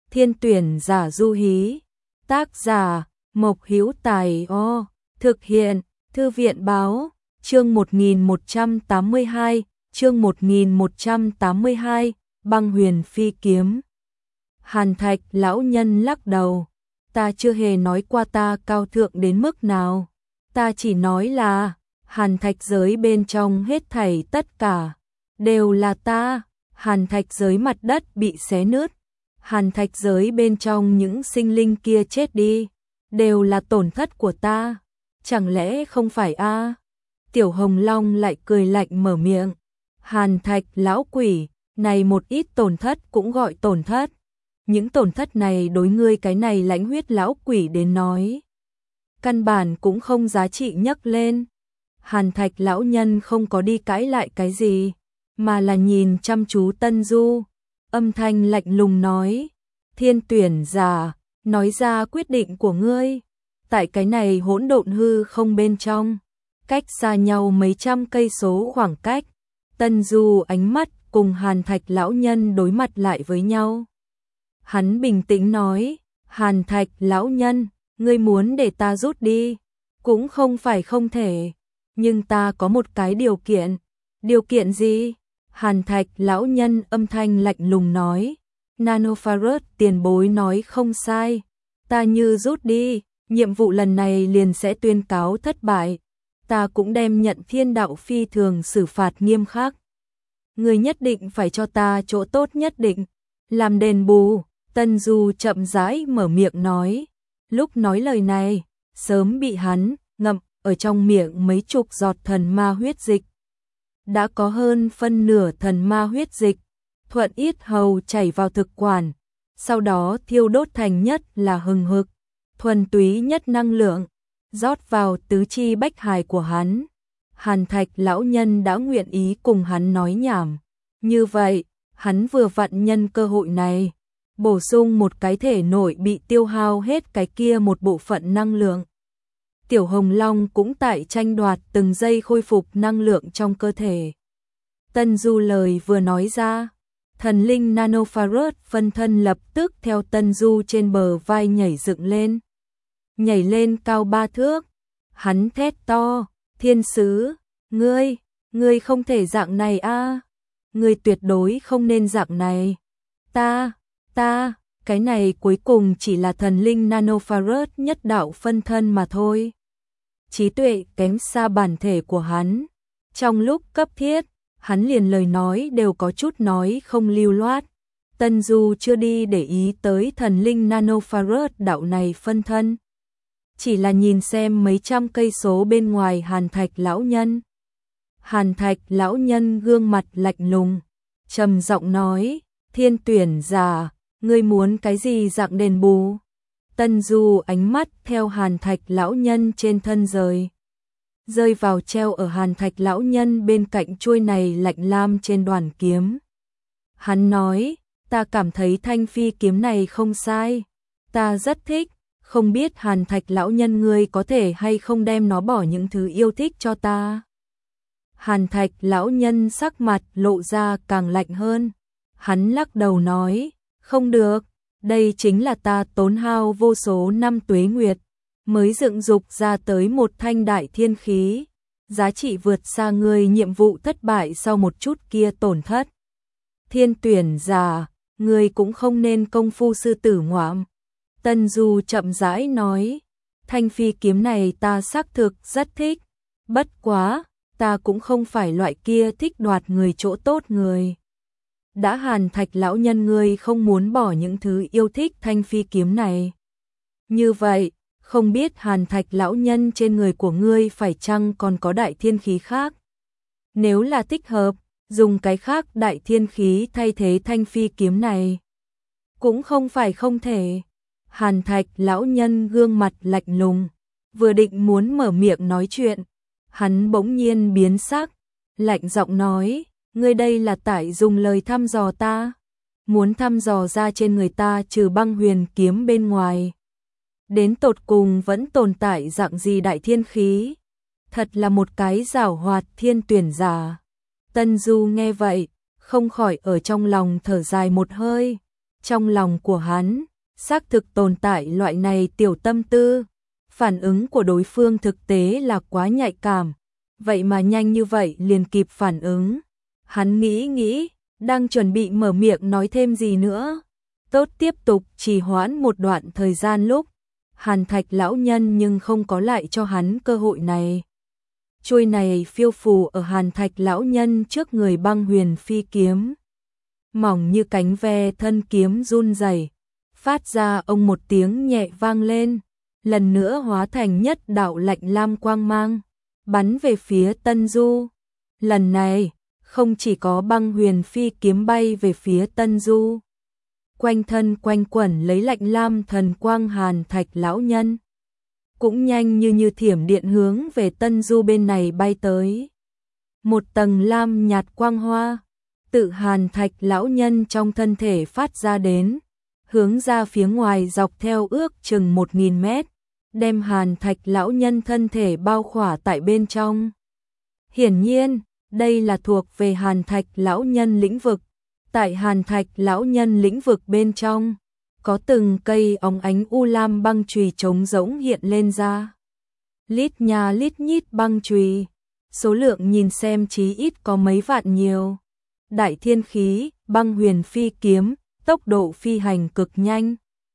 Thiên tuyển giả du hí. Tác giả Mộc Hữu Tài. Thực hiện Thư viện báo. Chương 1182, chương 1182, Băng Huyền Phi Kiếm. Hàn Thạch lão nhân lắc đầu. Ta chưa hề nói qua ta cao thượng đến mức nào. Ta chỉ nói là Hàn Thạch giới bên trong hết thảy tất cả đều là ta. Hàn Thạch giới mặt đất bị xé nứt, Hàn Thạch giới bên trong những sinh linh kia chết đi, đều là tổn thất của ta. Chẳng lẽ không phải a? Tiểu Hồng Long lại cười lạnh mở miệng. Hàn Thạch lão quỷ, này một ít tổn thất cũng gọi tổn thất. Những tổn thất này đối ngươi cái này lãnh huyết lão quỷ đến nói, căn bản cũng không giá trị nhắc lên. Hàn Thạch lão nhân không có đi cãi lại cái gì, mà là nhìn chăm chú Tân Du, âm thanh lạnh lùng nói, Thiên tuyển giả, nói ra quyết định của ngươi. Tại cái này hỗn độn hư không bên trong, cách xa nhau mấy trăm cây số khoảng cách, Tân Du ánh mắt cùng Hàn Thạch lão nhân đối mặt lại với nhau. Hắn bình tĩnh nói, Hàn Thạch lão nhân, ngươi muốn để ta rút đi, cũng không phải không thể, nhưng ta có một cái điều kiện. Điều kiện gì? Hàn Thạch lão nhân âm thanh lạnh lùng nói, Nanofarus tiền bối nói không sai, ta như rút đi, nhiệm vụ lần này liền sẽ tuyên cáo thất bại, ta cũng đem nhận thiên đạo phi thường xử phạt nghiêm khắc. Ngươi nhất định phải cho ta chỗ tốt nhất định, làm đền bù. Tân Du chậm rãi mở miệng nói, lúc nói lời này, sớm bị hắn ngậm ở trong miệng mấy chục giọt thần ma huyết dịch. Đã có hơn phân nửa thần ma huyết dịch, thuận yết hầu chảy vào thực quản, sau đó thiêu đốt thành nhất là hừng hực, thuần túy nhất năng lượng, rót vào tứ chi bách hài của hắn. Hàn Thạch lão nhân đã nguyện ý cùng hắn nói nhảm. Như vậy, hắn vừa vặn nhân cơ hội này, bổ sung một cái thể nội bị tiêu hao hết cái kia một bộ phận năng lượng. Tiểu Hồng Long cũng tại tranh đoạt từng giây khôi phục năng lượng trong cơ thể. Tân Du lời vừa nói ra, thần linh Nanofarus phân thân lập tức theo Tân Du trên bờ vai nhảy dựng lên. Nhảy lên cao 3 thước. Hắn thét to, thiên sứ, ngươi không thể dạng này a, ngươi tuyệt đối không nên dạng này. Ta, cái này cuối cùng chỉ là thần linh Nanofarus nhất đạo phân thân mà thôi. Trí tuệ kém xa bản thể của hắn. Trong lúc cấp thiết, hắn liền lời nói đều có chút nói không lưu loát. Tân Du chưa đi để ý tới thần linh Nanofarus đạo này phân thân. Chỉ là nhìn xem mấy trăm cây số bên ngoài Hàn Thạch lão nhân. Hàn Thạch lão nhân gương mặt lạnh lùng, trầm giọng nói, Thiên tuyển giả, ngươi muốn cái gì dạng đền bù? Tân Du ánh mắt theo Hàn Thạch lão nhân trên thân rơi vào treo ở Hàn Thạch lão nhân bên cạnh chuôi này lạnh lam trên đoàn kiếm. Hắn nói, ta cảm thấy thanh phi kiếm này không sai, ta rất thích, không biết Hàn Thạch lão nhân ngươi có thể hay không đem nó bỏ những thứ yêu thích cho ta. Hàn Thạch lão nhân sắc mặt lộ ra càng lạnh hơn. Hắn lắc đầu nói, không được, đây chính là ta tốn hao vô số năm tuế nguyệt, mới dựng dục ra tới một thanh đại thiên khí, giá trị vượt xa ngươi nhiệm vụ thất bại sau một chút kia tổn thất. Thiên tuyển giả, ngươi cũng không nên công phu sư tử ngoạm. Tân Du chậm rãi nói, thanh phi kiếm này ta xác thực rất thích, bất quá, ta cũng không phải loại kia thích đoạt người chỗ tốt người. Đã Hàn Thạch lão nhân ngươi không muốn bỏ những thứ yêu thích thanh phi kiếm này. Như vậy, không biết Hàn Thạch lão nhân trên người của ngươi phải chăng còn có đại thiên khí khác? Nếu là thích hợp, dùng cái khác đại thiên khí thay thế thanh phi kiếm này, cũng không phải không thể. Hàn Thạch lão nhân gương mặt lạnh lùng, vừa định muốn mở miệng nói chuyện, hắn bỗng nhiên biến sắc, lạnh giọng nói, ngươi đây là tại dùng lời thăm dò ta, muốn thăm dò ra trên người ta trừ băng huyền kiếm bên ngoài, đến tột cùng vẫn tồn tại dạng gì đại thiên khí, thật là một cái giảo hoạt thiên tuyển giả. Tân Du nghe vậy, không khỏi ở trong lòng thở dài một hơi, Trong lòng của hắn, xác thực tồn tại loại này tiểu tâm tư, phản ứng của đối phương thực tế là quá nhạy cảm, vậy mà nhanh như vậy liền kịp phản ứng. Hắn nghĩ, đang chuẩn bị mở miệng nói thêm gì nữa. Tốt, tiếp tục trì hoãn một đoạn thời gian lúc, Hàn Thạch lão nhân nhưng không có lại cho hắn cơ hội này. Chuôi này phiêu phù ở Hàn Thạch lão nhân trước người Băng Huyền Phi kiếm. Mỏng như cánh ve, thân kiếm run rẩy, phát ra ông một tiếng nhẹ vang lên, lần nữa hóa thành nhất đạo lạnh lam quang mang, bắn về phía Tân Du. Lần này, không chỉ có Băng Huyền Phi kiếm bay về phía Tân Du, quanh thân quanh quẩn lấy lạnh lam thần quang, Hàn Thạch lão nhân cũng nhanh như thiểm điện hướng về Tân Du bên này bay tới. Một tầng lam nhạt quang hoa tự Hàn Thạch lão nhân trong thân thể phát ra đến, hướng ra phía ngoài dọc theo ước chừng 1000 mét, đem Hàn Thạch lão nhân thân thể bao khỏa tại bên trong. Hiển nhiên, đây là thuộc về Hàn Thạch lão nhân lĩnh vực. Tại Hàn Thạch lão nhân lĩnh vực bên trong, có từng cây óng ánh u lam băng chùy trống rỗng hiện lên ra. Lít nhà lít nhít băng chùy, số lượng nhìn xem chí ít có mấy vạn nhiều. Đại thiên khí, Băng Huyền Phi kiếm, tốc độ phi hành cực nhanh.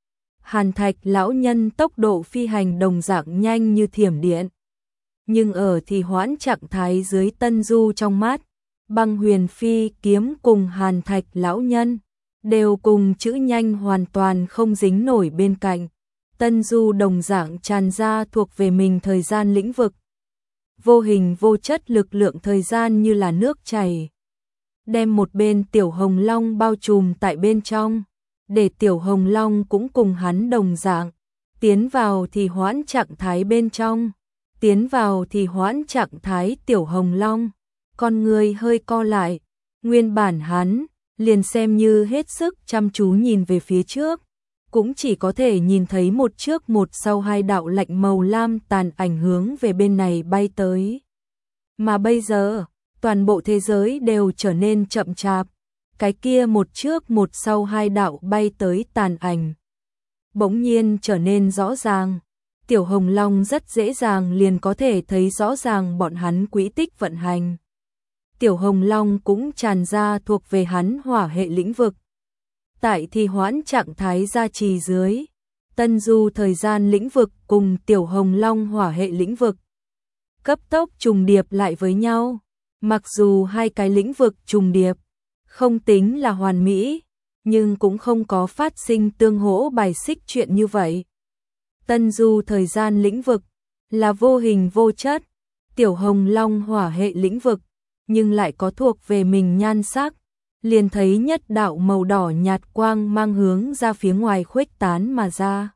Hàn Thạch lão nhân tốc độ phi hành đồng dạng nhanh như thiểm điện. Nhưng ở thì hoãn trạng thái dưới Tân Du trong mắt, Băng Huyền Phi kiếm cùng Hàn Thạch lão nhân đều cùng chữ nhanh hoàn toàn không dính nổi bên cạnh. Tân Du đồng dạng tràn ra thuộc về mình thời gian lĩnh vực. Vô hình vô chất lực lượng thời gian như là nước chảy, đem một bên Tiểu Hồng Long bao trùm tại bên trong, để Tiểu Hồng Long cũng cùng hắn đồng dạng, tiến vào thì hoãn trạng thái bên trong, tiến vào thì hoãn trạng thái. Tiểu Hồng Long, con người hơi co lại, nguyên bản hắn liền xem như hết sức chăm chú nhìn về phía trước, cũng chỉ có thể nhìn thấy một trước một sau hai đạo lạnh màu lam tàn ảnh hướng về bên này bay tới. Mà bây giờ, toàn bộ thế giới đều trở nên chậm chạp, cái kia một trước một sau hai đạo bay tới tàn ảnh bỗng nhiên trở nên rõ ràng. Tiểu Hồng Long rất dễ dàng liền có thể thấy rõ ràng bọn hắn quỹ tích vận hành. Tiểu Hồng Long cũng tràn ra thuộc về hắn hỏa hệ lĩnh vực. Tại thì hoãn trạng thái gia trì dưới, Tân Du thời gian lĩnh vực cùng Tiểu Hồng Long hỏa hệ lĩnh vực cấp tốc trùng điệp lại với nhau. Mặc dù hai cái lĩnh vực trùng điệp không tính là hoàn mỹ, nhưng cũng không có phát sinh tương hỗ bài xích chuyện như vậy. Tân Du thời gian lĩnh vực là vô hình vô chất, Tiểu Hồng Long hỏa hệ lĩnh vực nhưng lại có thuộc về mình nhan sắc, liền thấy nhất đạo màu đỏ nhạt quang mang hướng ra phía ngoài khuếch tán mà ra,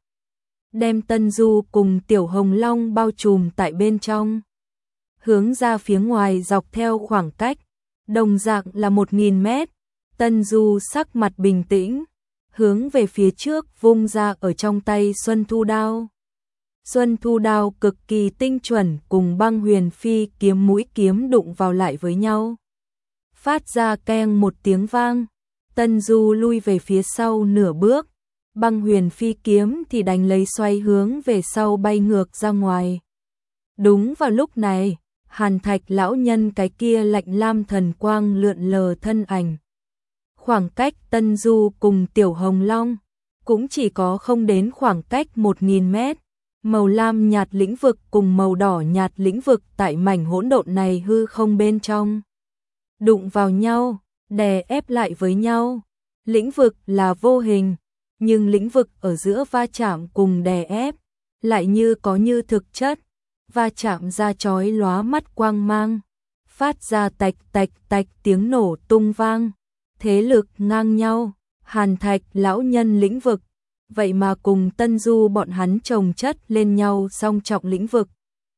đem Tân Du cùng Tiểu Hồng Long bao trùm tại bên trong. Hướng ra phía ngoài dọc theo khoảng cách đồng dạng là 1000 mét, Tân Du sắc mặt bình tĩnh, hướng về phía trước vung ra ở trong tay Xuân Thu Đao. Xuân Thu Đao cực kỳ tinh chuẩn cùng Băng Huyền Phi kiếm mũi kiếm đụng vào lại với nhau, phát ra keng một tiếng vang. Tân Du lui về phía sau nửa bước, Băng Huyền Phi kiếm thì đánh lấy xoay hướng về sau bay ngược ra ngoài. Đúng vào lúc này, Hàn Thạch lão nhân cái kia lạnh lam thần quang lượn lờ thân ảnh. Khoảng cách Tân Du cùng Tiểu Hồng Long cũng chỉ có không đến khoảng cách 1000 mét. Màu lam nhạt lĩnh vực cùng màu đỏ nhạt lĩnh vực tại mảnh hỗn độn này hư không bên trong đụng vào nhau, đè ép lại với nhau. Lĩnh vực là vô hình, nhưng lĩnh vực ở giữa va chạm cùng đè ép lại như có như thực chất, va chạm ra chói lóa mắt quang mang, phát ra tạch tạch tạch tiếng nổ tung vang. Thế lực ngang nhau, Hàn Thạch lão nhân lĩnh vực vậy mà cùng Tân Du bọn hắn chồng chất lên nhau song trọng lĩnh vực.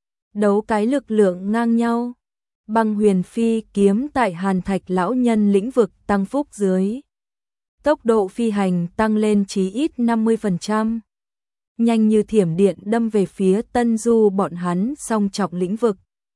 Đấu cái lực lượng ngang nhau. Băng Huyền Phi kiếm tại Hàn Thạch lão nhân lĩnh vực tăng phúc dưới, tốc độ phi hành tăng lên chí ít 50%. Nhanh như thiểm điện đâm về phía Tân Du bọn hắn song trọng lĩnh vực.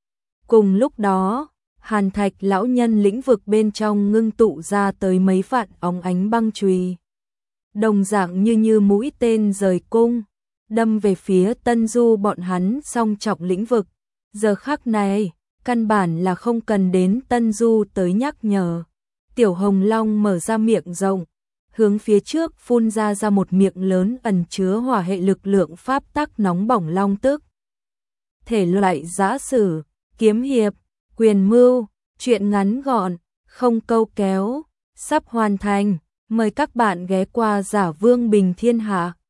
Cùng lúc đó, Hàn Thạch lão nhân lĩnh vực bên trong ngưng tụ ra tới mấy vạn óng ánh băng chùy. đồng dạng như mũi tên rời cung, đâm về phía Tân Du bọn hắn song trọng lĩnh vực. Giờ khắc này, căn bản là không cần đến Tân Du tới nhắc nhở. Tiểu Hồng Long mở ra miệng rộng, hướng phía trước phun ra một miệng lớn ẩn chứa hỏa hệ lực lượng pháp tắc nóng bỏng long tức. Thể loại giã sử, kiếm hiệp, quyền mưu, truyện ngắn gọn, không câu kéo, sắp hoàn thành. Mời các bạn ghé qua Giả Vương Bình Thiên Hạ.